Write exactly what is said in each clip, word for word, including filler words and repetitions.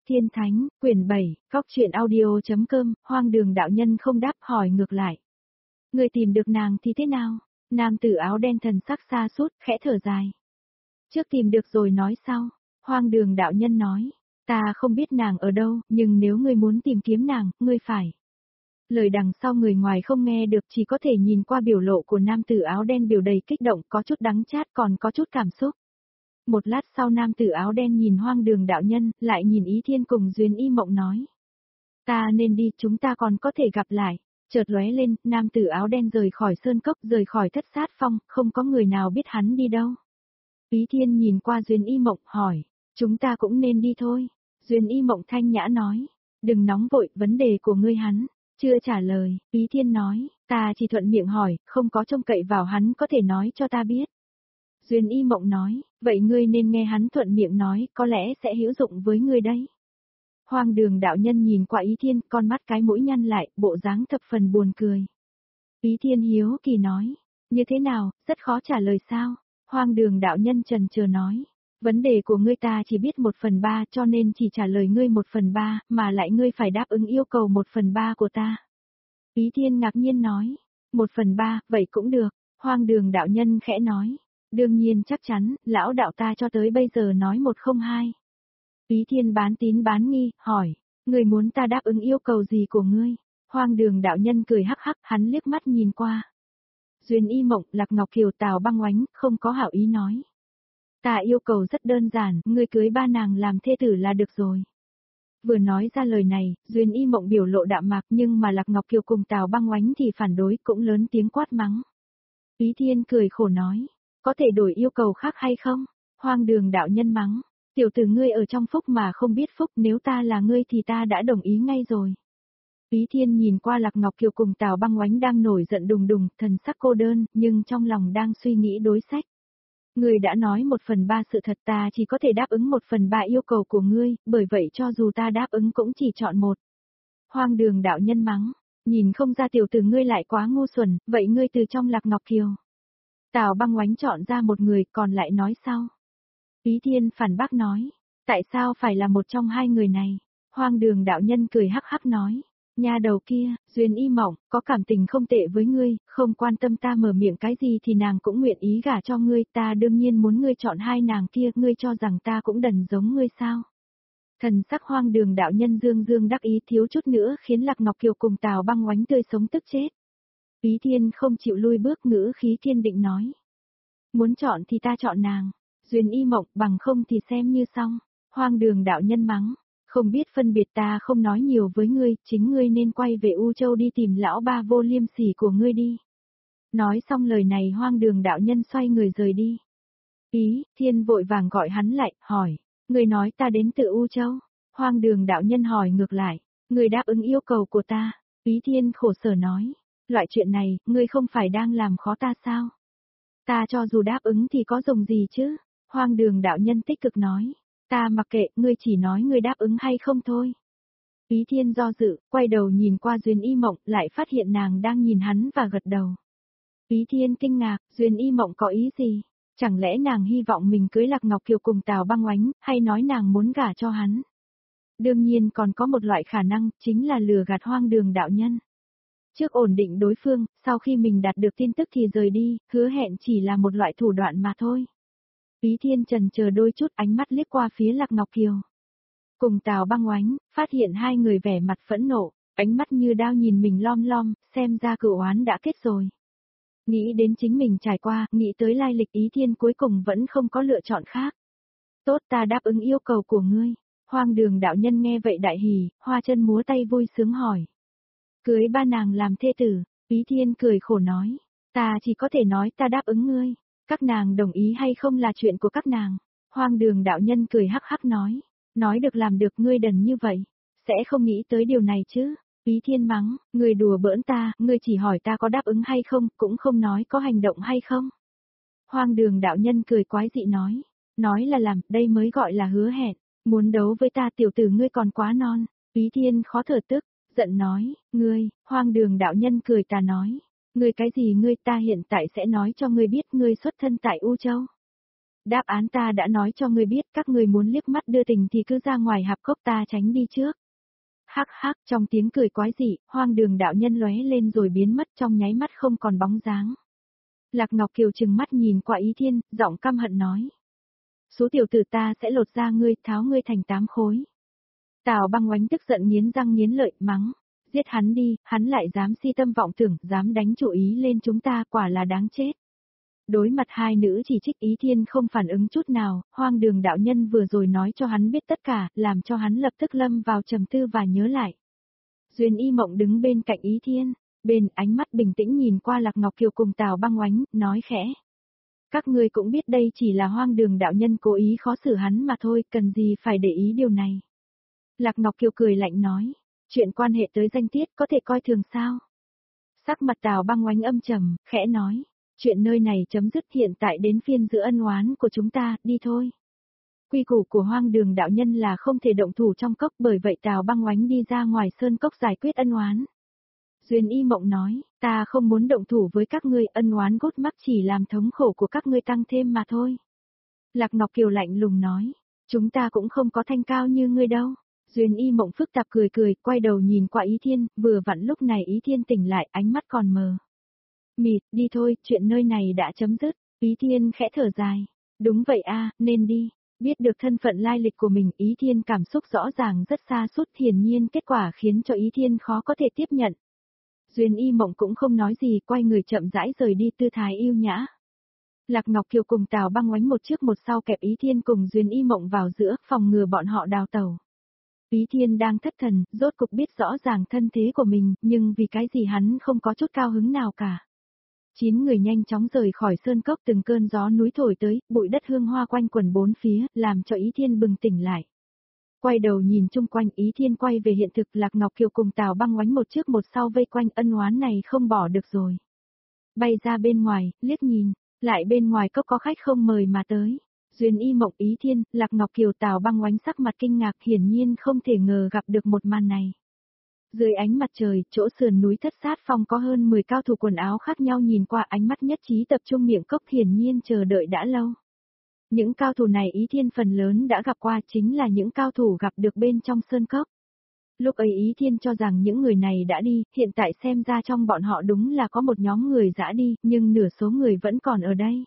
Tiên Thánh, quyển bảy, góc truyện audio.com, Hoang Đường đạo nhân không đáp hỏi ngược lại. Người tìm được nàng thì thế nào? Nam tử áo đen thần sắc xa sút khẽ thở dài. Trước tìm được rồi nói sau. Hoang Đường đạo nhân nói, ta không biết nàng ở đâu, nhưng nếu ngươi muốn tìm kiếm nàng, ngươi phải. Lời đằng sau người ngoài không nghe được, chỉ có thể nhìn qua biểu lộ của nam tử áo đen biểu đầy kích động, có chút đắng chát còn có chút cảm xúc. Một lát sau nam tử áo đen nhìn Hoang Đường đạo nhân, lại nhìn Ý Thiên cùng Duyên Y Mộng nói. Ta nên đi, chúng ta còn có thể gặp lại. Chợt lóe lên, nam tử áo đen rời khỏi sơn cốc, rời khỏi thất sát phong, không có người nào biết hắn đi đâu. Ý Thiên nhìn qua Duyên Y Mộng, hỏi, chúng ta cũng nên đi thôi. Duyên Y Mộng thanh nhã nói, đừng nóng vội, vấn đề của ngươi hắn. Chưa trả lời, Ý Thiên nói, ta chỉ thuận miệng hỏi, không có trông cậy vào hắn có thể nói cho ta biết. Duyên Y Mộng nói, vậy ngươi nên nghe hắn thuận miệng nói, có lẽ sẽ hữu dụng với ngươi đấy. Hoang Đường đạo nhân nhìn qua Ý Thiên, con mắt cái mũi nhăn lại, bộ dáng thập phần buồn cười. Ý Thiên hiếu kỳ nói, như thế nào, rất khó trả lời sao? Hoang Đường đạo nhân trần chờ nói, vấn đề của ngươi ta chỉ biết một phần ba cho nên chỉ trả lời ngươi một phần ba, mà lại ngươi phải đáp ứng yêu cầu một phần ba của ta. Ý Thiên ngạc nhiên nói, một phần ba, vậy cũng được. Hoang Đường đạo nhân khẽ nói, đương nhiên chắc chắn, lão đạo ta cho tới bây giờ nói một không hai. Ý Thiên bán tín bán nghi, hỏi, ngươi muốn ta đáp ứng yêu cầu gì của ngươi? Hoang Đường đạo nhân cười hắc hắc, hắn liếc mắt nhìn qua. Duyên Y Mộng, Lạc Ngọc Kiều, Tào Băng Oánh, không có hảo ý nói. Ta yêu cầu rất đơn giản, ngươi cưới ba nàng làm thê tử là được rồi. Vừa nói ra lời này, Duyên Y Mộng biểu lộ đạm mạc, nhưng mà Lạc Ngọc Kiều cùng Tào Băng Oánh thì phản đối, cũng lớn tiếng quát mắng. Ý Thiên cười khổ nói, có thể đổi yêu cầu khác hay không? Hoang Đường đạo nhân mắng, tiểu tử ngươi ở trong phúc mà không biết phúc, nếu ta là ngươi thì ta đã đồng ý ngay rồi. Ý Thiên nhìn qua Lạc Ngọc Kiều cùng Tào Băng Oánh đang nổi giận đùng đùng, thần sắc cô đơn, nhưng trong lòng đang suy nghĩ đối sách. Ngươi đã nói một phần ba sự thật, ta chỉ có thể đáp ứng một phần ba yêu cầu của ngươi, bởi vậy cho dù ta đáp ứng cũng chỉ chọn một. Hoang Đường đạo nhân mắng, nhìn không ra tiểu tử ngươi lại quá ngu xuẩn, vậy ngươi từ trong Lạc Ngọc Kiều. Tào Băng Oánh chọn ra một người, còn lại nói sau. Ý Thiên phản bác nói, tại sao phải là một trong hai người này? Hoang Đường đạo nhân cười hắc hắc nói, nhà đầu kia, Duyên Y Mộng, có cảm tình không tệ với ngươi, không quan tâm ta mở miệng cái gì thì nàng cũng nguyện ý gả cho ngươi, ta đương nhiên muốn ngươi chọn hai nàng kia, ngươi cho rằng ta cũng đần giống ngươi sao? Thần sắc Hoang Đường đạo nhân dương dương đắc ý thiếu chút nữa khiến Lạc Ngọc Kiều cùng Tào Băng Oánh tươi sống tức chết. Ý Thiên không chịu lui bước, ngữ khí kiên định nói. Muốn chọn thì ta chọn nàng. Duyên Y Mộng, bằng không thì xem như xong. Hoang Đường đạo nhân mắng, không biết phân biệt, ta không nói nhiều với ngươi, chính ngươi nên quay về U Châu đi tìm lão ba vô liêm sỉ của ngươi đi. Nói xong lời này Hoang Đường đạo nhân xoay người rời đi. Ý Thiên vội vàng gọi hắn lại, hỏi, ngươi nói ta đến từ U Châu. Hoang Đường đạo nhân hỏi ngược lại, ngươi đáp ứng yêu cầu của ta. Ý Thiên khổ sở nói, loại chuyện này, ngươi không phải đang làm khó ta sao? Ta cho dù đáp ứng thì có dùng gì chứ? Hoang Đường đạo nhân tích cực nói, ta mặc kệ, ngươi chỉ nói ngươi đáp ứng hay không thôi. Ý Thiên do dự, quay đầu nhìn qua Duyên Y Mộng, lại phát hiện nàng đang nhìn hắn và gật đầu. Ý Thiên kinh ngạc, Duyên Y Mộng có ý gì? Chẳng lẽ nàng hy vọng mình cưới Lạc Ngọc Kiều cùng Tào Băng Oánh, hay nói nàng muốn gả cho hắn? Đương nhiên còn có một loại khả năng, chính là lừa gạt Hoang Đường đạo nhân. Trước ổn định đối phương, sau khi mình đạt được tin tức thì rời đi, hứa hẹn chỉ là một loại thủ đoạn mà thôi. Ý Thiên trần chờ đôi chút, ánh mắt liếc qua phía Lạc Ngọc Kiều. Cùng Tào Băng Oánh, phát hiện hai người vẻ mặt phẫn nộ, ánh mắt như đao nhìn mình lom lom, xem ra cửu oán đã kết rồi. Nghĩ đến chính mình trải qua, nghĩ tới lai lịch, Ý Thiên cuối cùng vẫn không có lựa chọn khác. Tốt, ta đáp ứng yêu cầu của ngươi. Hoang Đường đạo nhân nghe vậy đại hỉ, hoa chân múa tay vui sướng hỏi. Cưới ba nàng làm thê tử, Ý Thiên cười khổ nói, ta chỉ có thể nói ta đáp ứng ngươi, các nàng đồng ý hay không là chuyện của các nàng. Hoang Đường đạo nhân cười hắc hắc nói, nói được làm được, ngươi đần như vậy, sẽ không nghĩ tới điều này chứ. Ý Thiên mắng, ngươi đùa bỡn ta, ngươi chỉ hỏi ta có đáp ứng hay không, cũng không nói có hành động hay không. Hoang Đường đạo nhân cười quái dị nói, nói là làm, đây mới gọi là hứa hẹn, muốn đấu với ta tiểu tử ngươi còn quá non. Ý Thiên khó thở tức, giận nói, ngươi, Hoang Đường đạo nhân cười tà nói, ngươi cái gì ngươi, ta hiện tại sẽ nói cho ngươi biết ngươi xuất thân tại U Châu. Đáp án ta đã nói cho ngươi biết, các ngươi muốn liếc mắt đưa tình thì cứ ra ngoài hạp cốc, ta tránh đi trước. Hắc hắc, trong tiếng cười quái dị, Hoang Đường đạo nhân lóe lên rồi biến mất trong nháy mắt không còn bóng dáng. Lạc Ngọc Kiều trừng mắt nhìn qua Ý Thiên, giọng căm hận nói. Số tiểu tử, ta sẽ lột da ngươi, tháo ngươi thành tám khối. Tào Băng Oánh tức giận nghiến răng nghiến lợi, mắng. Giết hắn đi, hắn lại dám si tâm vọng tưởng, dám đánh chủ ý lên chúng ta, quả là đáng chết. Đối mặt hai nữ chỉ trích, Ý Thiên không phản ứng chút nào, Hoang Đường đạo nhân vừa rồi nói cho hắn biết tất cả, làm cho hắn lập tức lâm vào trầm tư và nhớ lại. Duyên Y Mộng đứng bên cạnh Ý Thiên, bên ánh mắt bình tĩnh nhìn qua Lạc Ngọc Kiều cùng Tào Băng Oánh, nói khẽ. Các ngươi cũng biết đây chỉ là Hoang Đường đạo nhân cố ý khó xử hắn mà thôi, cần gì phải để ý điều này. Lạc Ngọc Kiều cười lạnh nói, chuyện quan hệ tới danh tiết có thể coi thường sao? Sắc mặt Tào Băng Oánh âm trầm, khẽ nói, chuyện nơi này chấm dứt, hiện tại đến phiên giữa ân oán của chúng ta, đi thôi. Quy củ của Hoang Đường đạo nhân là không thể động thủ trong cốc, bởi vậy Tào Băng Oánh đi ra ngoài sơn cốc giải quyết ân oán. Duyên Y Mộng nói, ta không muốn động thủ với các ngươi, ân oán gút mắc chỉ làm thống khổ của các ngươi tăng thêm mà thôi. Lạc Ngọc Kiều lạnh lùng nói, chúng ta cũng không có thanh cao như ngươi đâu. Duyên Y Mộng phức tạp cười cười, quay đầu nhìn qua Ý Thiên, vừa vặn lúc này Ý Thiên tỉnh lại, ánh mắt còn mờ. Mịt, đi thôi, chuyện nơi này đã chấm dứt. Ý Thiên khẽ thở dài. Đúng vậy a, nên đi. Biết được thân phận lai lịch của mình, Ý Thiên cảm xúc rõ ràng rất xa sút, hiển nhiên kết quả khiến cho Ý Thiên khó có thể tiếp nhận. Duyên Y Mộng cũng không nói gì, quay người chậm rãi rời đi, tư thái yêu nhã. Lạc Ngọc Kiều cùng Tào Băng Oánh một trước một sau kẹp Ý Thiên cùng Duyên Y Mộng vào giữa, phòng ngừa bọn họ đào tẩu. Ý Thiên đang thất thần, rốt cục biết rõ ràng thân thế của mình, nhưng vì cái gì hắn không có chút cao hứng nào cả. Chín người nhanh chóng rời khỏi sơn cốc, từng cơn gió núi thổi tới, bụi đất hương hoa quanh quẩn bốn phía, làm cho Ý Thiên bừng tỉnh lại. Quay đầu nhìn chung quanh, Ý Thiên quay về hiện thực, Lạc Ngọc Kiều cùng Tào Băng Oánh một trước một sau vây quanh, ân oán này không bỏ được rồi. Bay ra bên ngoài, liếc nhìn, lại bên ngoài cốc có khách không mời mà tới. Duyên Y Mộng, Ý Thiên, Lạc Ngọc Kiều, Tào Băng Oánh sắc mặt kinh ngạc, hiển nhiên không thể ngờ gặp được một màn này. Dưới ánh mặt trời, chỗ sườn núi Thất Sát Phong có hơn mười cao thủ quần áo khác nhau nhìn qua, ánh mắt nhất trí tập trung miệng cốc, hiển nhiên chờ đợi đã lâu. Những cao thủ này Ý Thiên phần lớn đã gặp qua, chính là những cao thủ gặp được bên trong sơn cốc. Lúc ấy Ý Thiên cho rằng những người này đã đi, hiện tại xem ra trong bọn họ đúng là có một nhóm người dã đi, nhưng nửa số người vẫn còn ở đây.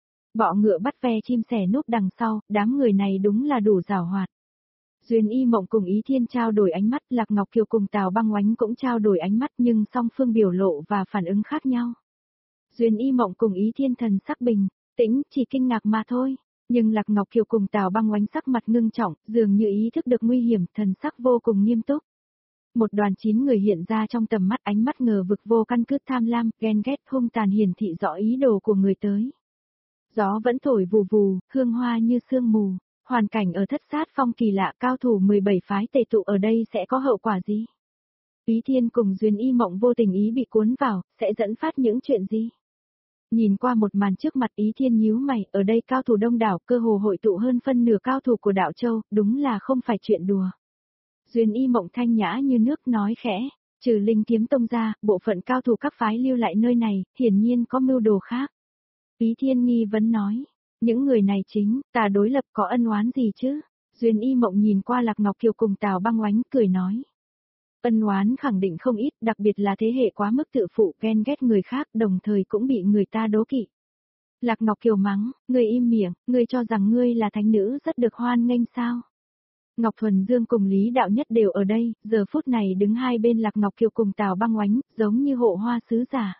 Bọ ngựa bắt ve chim sẻ núp đằng sau, đám người này đúng là đủ giàu hoạt. Duyên Y Mộng cùng Ý Thiên trao đổi ánh mắt, Lạc Ngọc Kiều cùng Tào Băng Oánh cũng trao đổi ánh mắt, nhưng song phương biểu lộ và phản ứng khác nhau. Duyên Y Mộng cùng Ý Thiên thần sắc bình tĩnh, chỉ kinh ngạc mà thôi, nhưng Lạc Ngọc Kiều cùng Tào Băng Oánh sắc mặt ngưng trọng, dường như ý thức được nguy hiểm, thần sắc vô cùng nghiêm túc. Một đoàn chín người hiện ra trong tầm mắt, ánh mắt ngờ vực vô căn cứ, tham lam, ghen ghét, hung tàn hiển thị rõ ý đồ của người tới. Gió vẫn thổi vù vù, hương hoa như sương mù, hoàn cảnh ở Thất Sát Phong kỳ lạ, cao thủ mười bảy phái tề tụ ở đây sẽ có hậu quả gì? Ý Thiên cùng Duyên Y Mộng vô tình ý bị cuốn vào, sẽ dẫn phát những chuyện gì? Nhìn qua một màn trước mặt, Ý Thiên nhíu mày, ở đây cao thủ đông đảo, cơ hồ hội tụ hơn phân nửa cao thủ của Đạo Châu, đúng là không phải chuyện đùa. Duyên Y Mộng thanh nhã như nước nói khẽ, trừ Linh Kiếm Tông ra, bộ phận cao thủ các phái lưu lại nơi này, hiển nhiên có mưu đồ khác. Ý Thiên nghi vấn nói, những người này chính, ta đối lập có ân oán gì chứ? Duyên Y Mộng nhìn qua Lạc Ngọc Kiều cùng Tào Băng Oánh, cười nói. Ân oán khẳng định không ít, đặc biệt là thế hệ quá mức tự phụ, ghen ghét người khác, đồng thời cũng bị người ta đố kỵ. Lạc Ngọc Kiều mắng, ngươi im miệng, ngươi cho rằng ngươi là thánh nữ rất được hoan nghênh sao? Ngọc Thuần Dương cùng Lý Đạo Nhất đều ở đây, giờ phút này đứng hai bên Lạc Ngọc Kiều cùng Tào Băng Oánh, giống như hộ hoa sứ giả.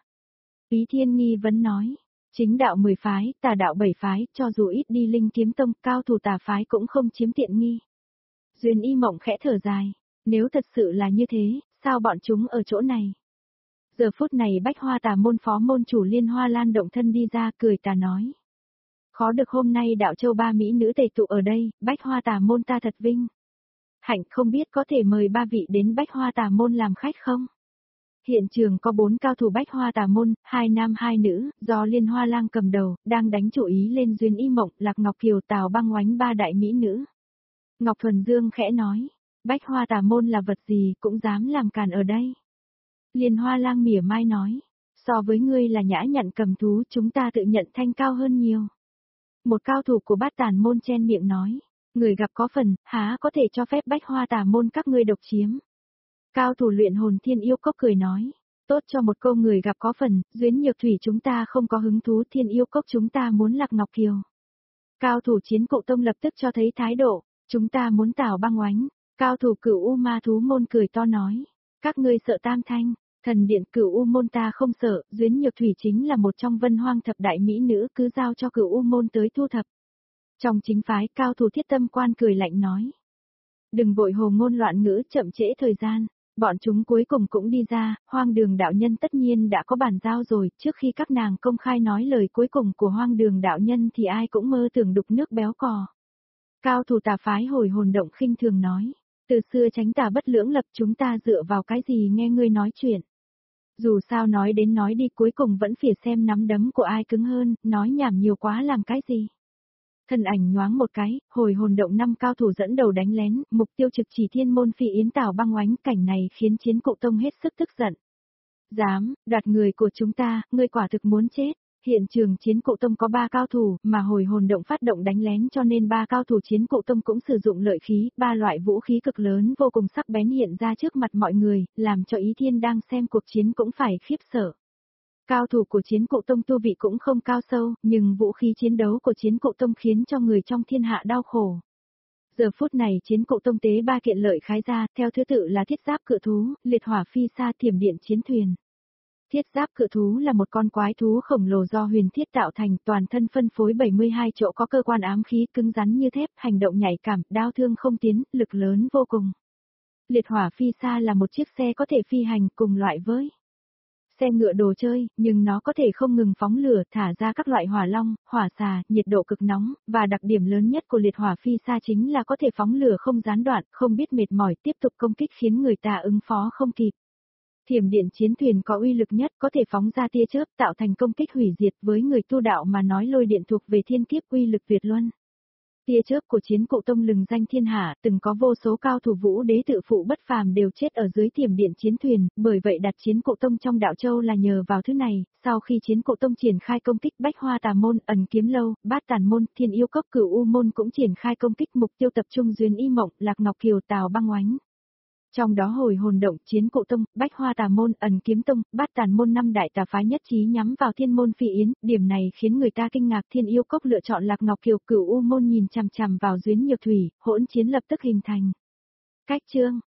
Ý Thiên nghi vấn nói, chính đạo mười phái, tà đạo bảy phái, cho dù ít đi Linh Kiếm Tông, cao thủ tà phái cũng không chiếm tiện nghi. Duyên Y Mộng khẽ thở dài, nếu thật sự là như thế, sao bọn chúng ở chỗ này? Giờ phút này Bách Hoa Tà môn phó môn chủ Liên Hoa Lan động thân đi ra, cười tà nói. Khó được hôm nay Đạo Châu ba mỹ nữ tề tụ ở đây, Bách Hoa Tà môn ta thật vinh. Hạnh không biết có thể mời ba vị đến Bách Hoa Tà môn làm khách không? Hiện trường có bốn cao thủ Bách Hoa Tà môn, hai nam hai nữ, do Liên Hoa Lang cầm đầu, đang đánh chủ ý lên Duyên Y Mộng, Lạc Ngọc Kiều, Tào Băng Oánh ba đại mỹ nữ. Ngọc Thuần Dương khẽ nói, Bách Hoa Tà môn là vật gì cũng dám làm càn ở đây. Liên Hoa Lang mỉa mai nói, so với ngươi là nhã nhặn cầm thú, chúng ta tự nhận thanh cao hơn nhiều. Một cao thủ của Bát Tàn môn chen miệng nói, người gặp có phần, há có thể cho phép Bách Hoa Tà môn các ngươi độc chiếm. Cao thủ luyện hồn Thiên Yêu Cốc cười nói, tốt cho một câu người gặp có phần, Duyến Nhược Thủy chúng ta không có hứng thú, Thiên Yêu Cốc chúng ta muốn Lạc Ngọc Kiều. Cao thủ Chiến Cụ Tông lập tức cho thấy thái độ, chúng ta muốn Tảo Băng Oánh. Cao thủ Cửu U Ma Thú môn cười to nói, các ngươi sợ Tam Thanh, thần điện Cửu U môn ta không sợ, Duyến Nhược Thủy chính là một trong Vân Hoang thập đại mỹ nữ, cứ giao cho Cửu U môn tới thu thập. Trong chính phái, cao thủ Thiết Tâm Quan cười lạnh nói, đừng vội hồ ngôn loạn ngữ, chậm trễ thời gian. Bọn chúng cuối cùng cũng đi ra, Hoang Đường đạo nhân tất nhiên đã có bản giao rồi, trước khi các nàng công khai nói lời cuối cùng của Hoang Đường đạo nhân thì ai cũng mơ tưởng đục nước béo cò. Cao thủ Tà phái Hồi Hồn Động khinh thường nói, từ xưa tránh tà bất lưỡng lập, chúng ta dựa vào cái gì nghe ngươi nói chuyện. Dù sao nói đến nói đi cuối cùng vẫn phải xem nắm đấm của ai cứng hơn, nói nhảm nhiều quá làm cái gì. Thân ảnh nhoáng một cái, Hồi Hồn Động năm cao thủ dẫn đầu đánh lén, mục tiêu trực chỉ Thiên môn Phi Yến Tảo Băng Oánh, cảnh này khiến Chiến Cụ Tông hết sức tức giận. Dám, đoạt người của chúng ta, ngươi quả thực muốn chết. Hiện trường Chiến Cụ Tông có ba cao thủ, mà Hồi Hồn Động phát động đánh lén cho nên ba cao thủ Chiến Cụ Tông cũng sử dụng lợi khí, ba loại vũ khí cực lớn vô cùng sắc bén hiện ra trước mặt mọi người, làm cho Ý Thiên đang xem cuộc chiến cũng phải khiếp sợ. Cao thủ của Chiến Cụ Tông tu vị cũng không cao sâu, nhưng vũ khí chiến đấu của Chiến Cụ Tông khiến cho người trong thiên hạ đau khổ. Giờ phút này Chiến Cụ Tông tế ba kiện lợi khái ra, theo thứ tự là thiết giáp cự thú, liệt hỏa phi sa, thiểm điện chiến thuyền. Thiết giáp cự thú là một con quái thú khổng lồ do huyền thiết tạo thành, toàn thân phân phối bảy mươi hai chỗ, có cơ quan ám khí cứng rắn như thép, hành động nhạy cảm, đao thương không tiến, lực lớn vô cùng. Liệt hỏa phi sa là một chiếc xe có thể phi hành cùng loại với xe ngựa đồ chơi, nhưng nó có thể không ngừng phóng lửa, thả ra các loại hỏa long, hỏa xà, nhiệt độ cực nóng, và đặc điểm lớn nhất của liệt hỏa phi sa chính là có thể phóng lửa không gián đoạn, không biết mệt mỏi, tiếp tục công kích khiến người ta ứng phó không kịp. Thiểm điện chiến thuyền có uy lực nhất, có thể phóng ra tia chớp tạo thành công kích hủy diệt, với người tu đạo mà nói lôi điện thuộc về thiên kiếp, uy lực tuyệt luân. Tia chớp của Chiến Cụ Tông lừng danh thiên hạ, từng có vô số cao thủ vũ đế tự phụ bất phàm đều chết ở dưới thiểm điện chiến thuyền, bởi vậy đặt Chiến Cụ Tông trong đạo châu là nhờ vào thứ này. Sau khi Chiến Cụ Tông triển khai công kích Bách Hoa Tà môn, Ẩn Kiếm lâu, Bát Tàn môn, Thiên Yêu Cốc, Cửu U môn cũng triển khai công kích, mục tiêu tập trung Duyên Y Mộng, Lạc Ngọc Kiều, Tảo Băng Oánh. Trong đó Hồi Hồn Động, Chiến Cụ Tông, Bách Hoa Tà môn, Ẩn Kiếm tông, Bát Tàn môn năm đại tà phái nhất trí nhắm vào Thiên môn Phi Yến, điểm này khiến người ta kinh ngạc. Thiên Yêu Cốc lựa chọn Lạc Ngọc Kiều, Cửu U môn nhìn chằm chằm vào Duyến Nhược Thủy, hỗn chiến lập tức hình thành. Cách chương